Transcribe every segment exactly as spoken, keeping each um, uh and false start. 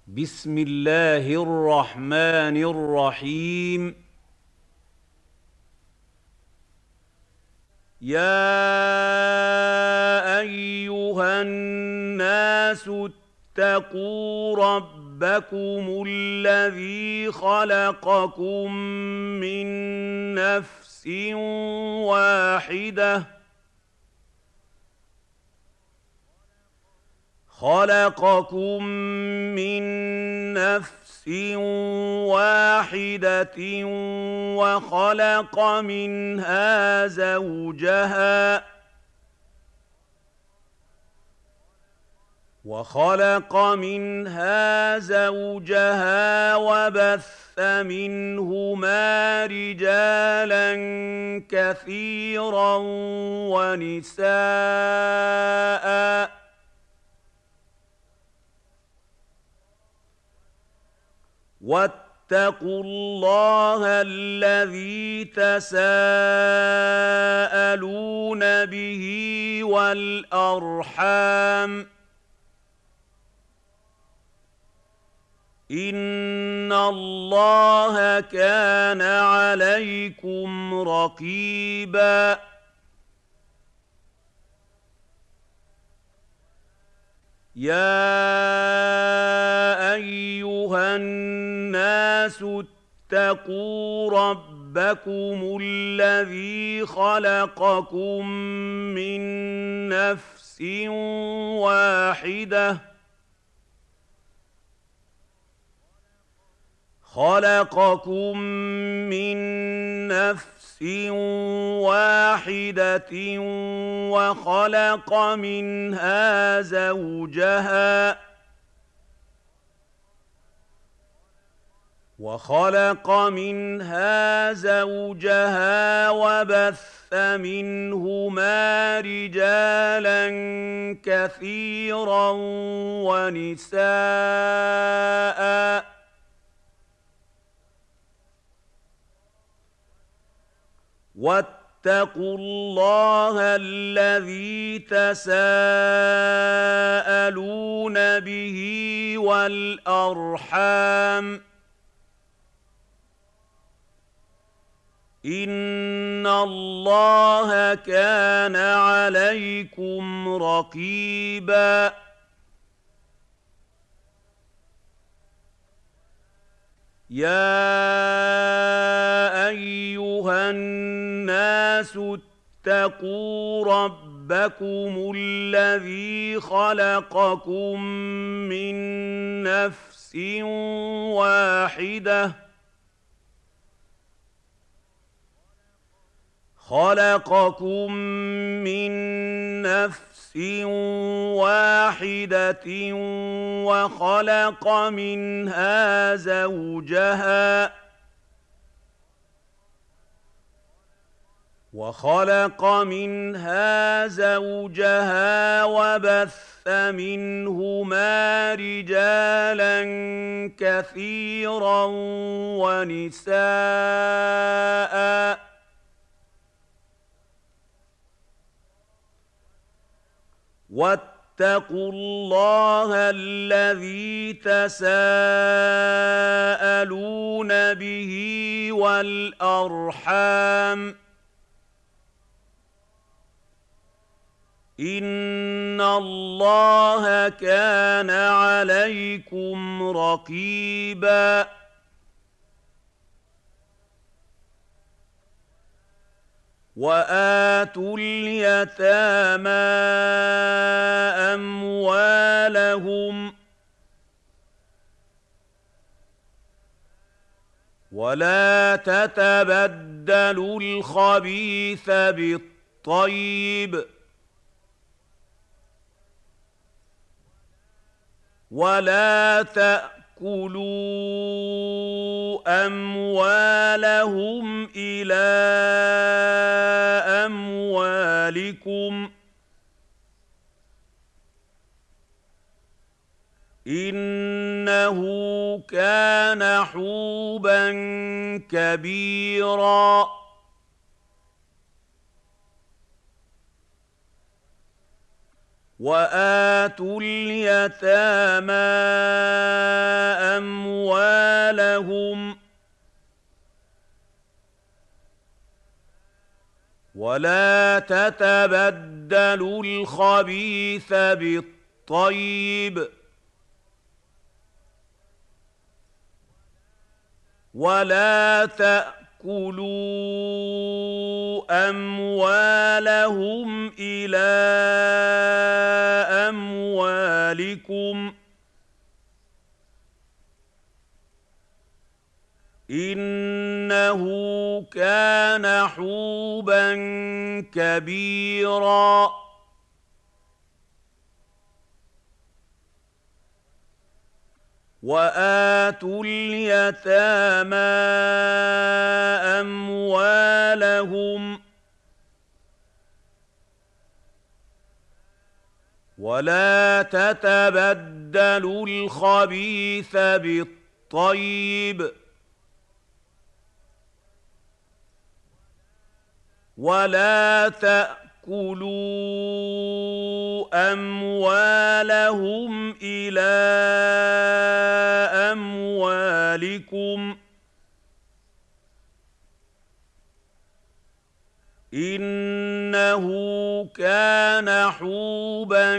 بسم الله الرحمن الرحيم. يا أيها الناس اتقوا ربكم الذي خلقكم من نفس واحدة خلقكم من نفس واحدة وخلق منها زوجها وخلق منها زوجها وبث منهما رجالا كثيرا ونساء واتقوا الله الذي تساءلون به والأرحام إن الله كان عليكم رقيبا. يا أيها الناس اتقوا ربكم الذي خلقكم من نفس واحدة خلقكم من نفس واحدة وخلق منها زوجها وخلق منها زوجها وبث منهما رجالا كثيرا ونساء واتقوا الله الذي تساءلون به والأرحام إن الله كان عليكم رقيبا. يا أيها الناس اتقوا ربكم الذي خلقكم من نفس واحدة خلقكم من نفس واحدة وخلق منها زوجها وخلق منها زوجها وبث منهما رجالا كثيرا ونساء واتقوا الله الذي تساءلون به والأرحام إن الله كان عليكم رقيبا. وآتوا اليتامى أموالهم ولا تتبدلوا الخبيث بالطيب ولا تأكلوا أموالهم إلى أموالكم إنه كان حوبا كبيرا. وآتوا اليتامى أموالهم ولا تتبدلوا الخبيث بالطيب ولا تأكلوا أموالهم إلى أموالكم إنه كان حوبا كبيرا وآتوا اليتامى أموالهم ولا تتبدلوا الخبيث بالطيب ولا تأكلوا أموالهم إلى أموالكم إنه كان حوبا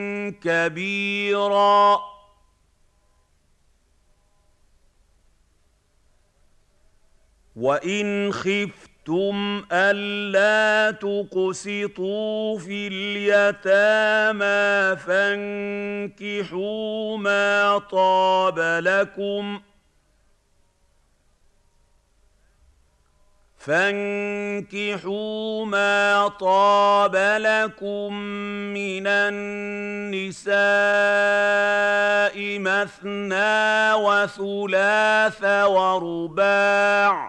كبيرا وإن خفتم ألا تقسطوا في اليتامى فانكحوا ما طاب لكم فانكحوا ما طاب لكم من النساء مثنى وثلاث ورباع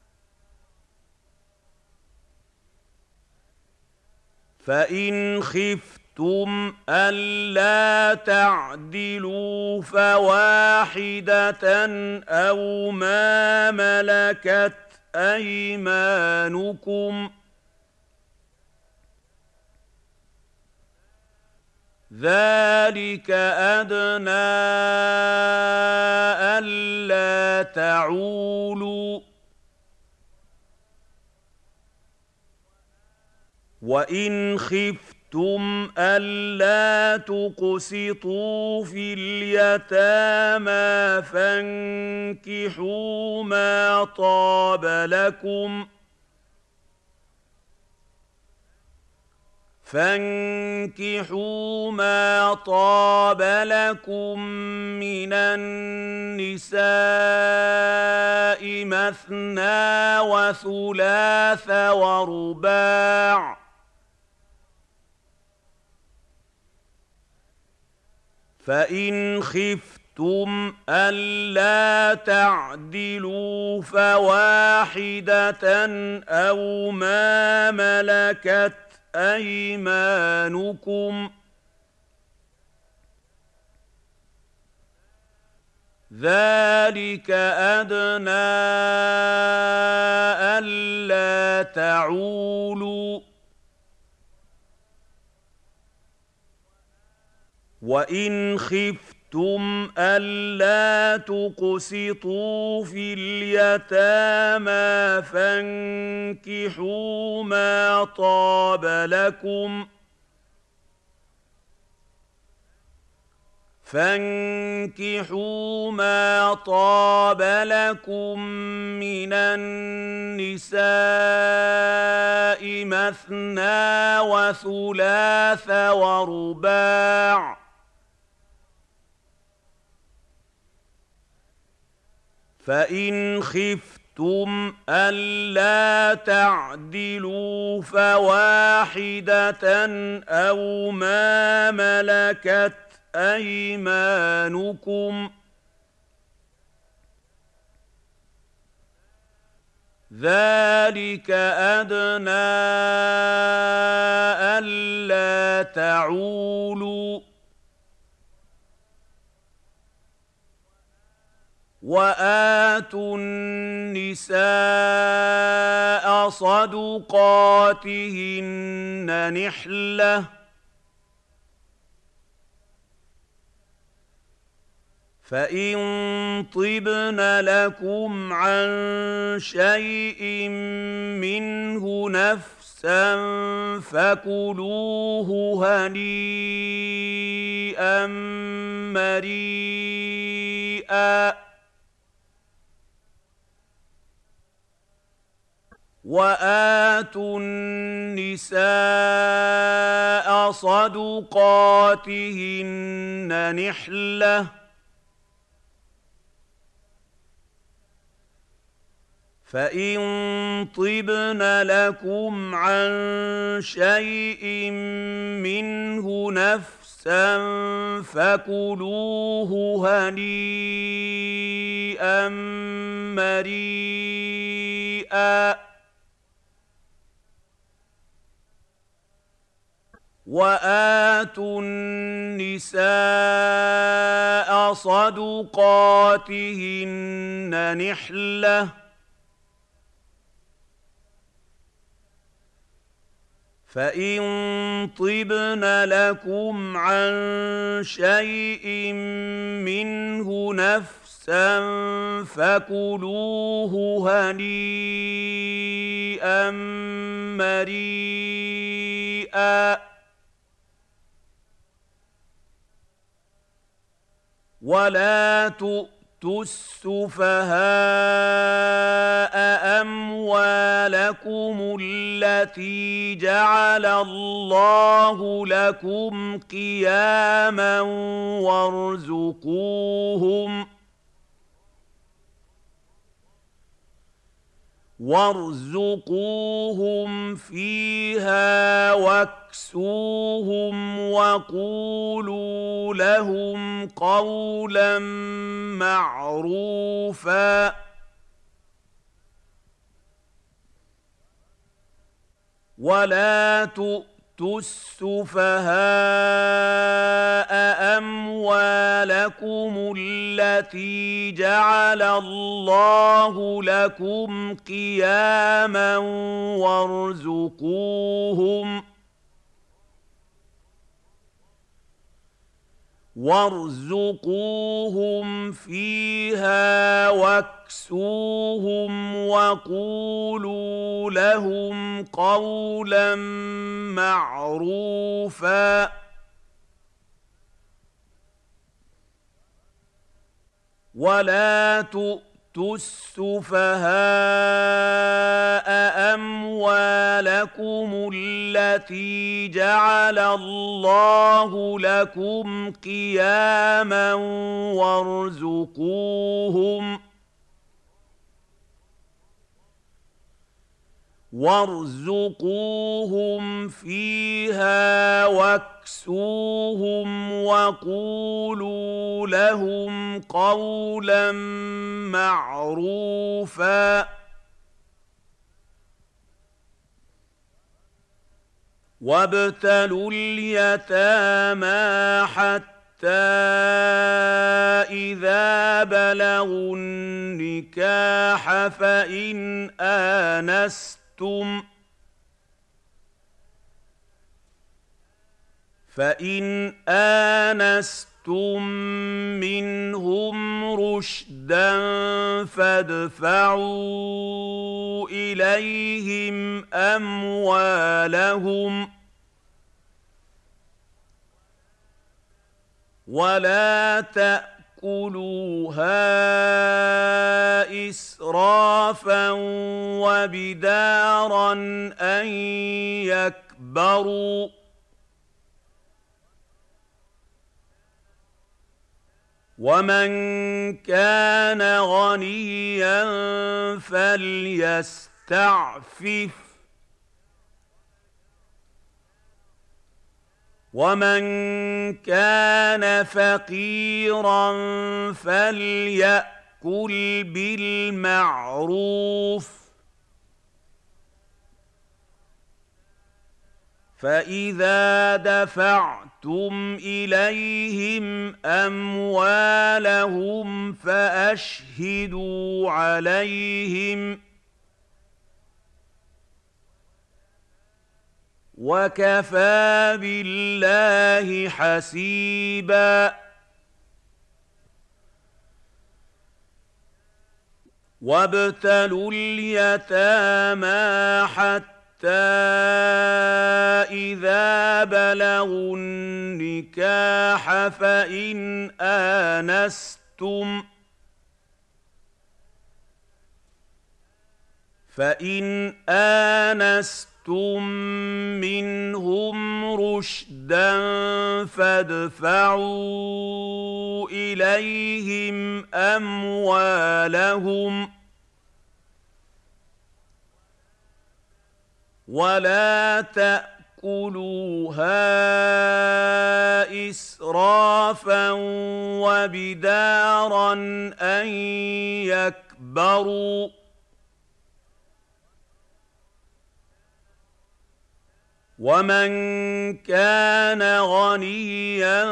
فإن خفتم ألا تعدلوا فواحدة أو ما ملكت أيمانكم ذلك أدنى ألا تعولوا وإن خفتم ألا تقسطوا في اليتامى فانكحوا ما طاب لكم فانكحوا ما طاب لكم من النساء مثنى وثلاث ورباع فإن خفتم ألا تعدلوا فواحدة أو ما ملكت أيمانكم ذلك أدنى ألا تعولوا وإن خفتم ألا تقسطوا في اليتامى فانكحوا ما طاب لكم فانكحوا ما طاب لكم من النساء مثنى وثلاث ورباع فإن خفتم ألا تعدلوا فواحدة أو ما ملكت أيمانكم ذلك أدنى ألا تعولوا وآتوا النساء صدقاتهن نحلةً فإن طبن لكم عن شيء منه نفسا فكلوه هنيئا مريئا وآتوا النساء صدقاتهن نحلةً فإن طبن لكم عن شيء منه نفسا فكلوه هنيئا مريئا وآتوا النساء صدقاتهن نحلةً فإن طبن لكم عن شيء منه نفسا فكلوه هنيئا مريئا ولا تؤتوا السفهاء أموالكم التي جعل الله لكم قياما وارزقوهم وارزقوهم فيها واكسوهم وقولوا لهم قولا معروفا ولا تؤتوا السفهاء أموالكم التي جعل الله لكم قياما وارزقوهم وارزقوهم فيها واكسوهم وقولوا لهم قولا معروفا ولا تؤتوا السفهاء أموالكم التي جعل الله لكم قياما وارزقوهم وارزقوهم فيها واكسوهم وقولوا لهم قولا معروفا وابتلوا اليتامى حتى إذا بلغوا النكاح فإن آنستم فإن آنستم منهم رشدا فادفعوا إليهم أموالهم ولا تأكلوها إسرافا وبدارا أن يكبروا ومن كان غنيا فليستعفف ومن كان فقيرا فليأكل بالمعروف فإذا دفعتم إليهم أموالهم فأشهدوا عليهم وكفى بالله حسيبا وابتلوا اليتامى حتى إذا بلغوا النكاح فإن آنستم فإن آنستم منهم رشدا فادفعوا إليهم أموالهم ولا تأكلوها إسرافا وبدارا أن يكبروا ومن كان غنيا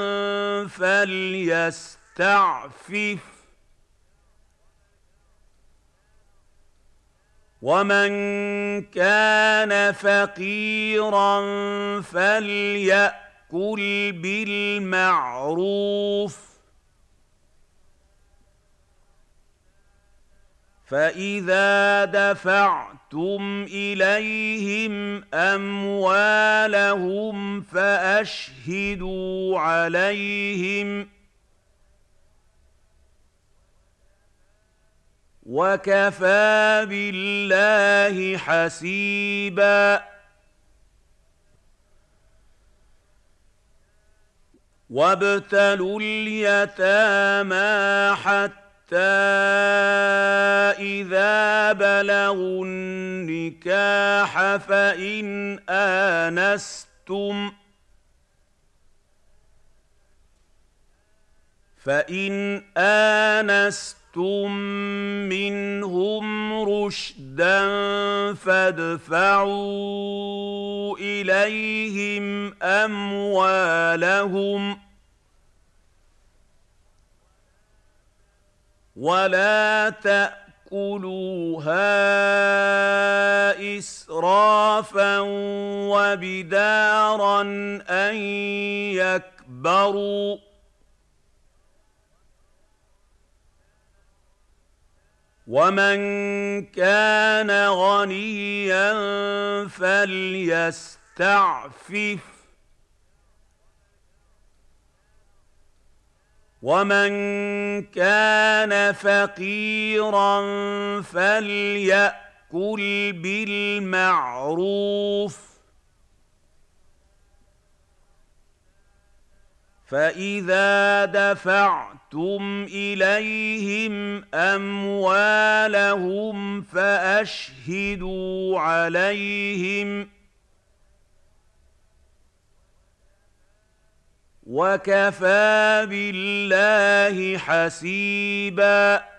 فليستعفف ومن كان فقيرا فليأكل بالمعروف فإذا دفعتم إليهم أموالهم فأشهدوا عليهم وكفى بالله حسيبا وابتلوا اليتامى حتى إذا بلغوا النكاح فإن آنستم فإن آنستم منهم رشدا فادفعوا إليهم أموالهم ولا تأكلوها إسرافا وبدارا أن يكبروا ومن كان غنيا فليستعفف ومن كان فقيرا فليأكل بالمعروف فإذا دفعتم إليهم أموالهم فأشهدوا عليهم وكفى بالله حسيبا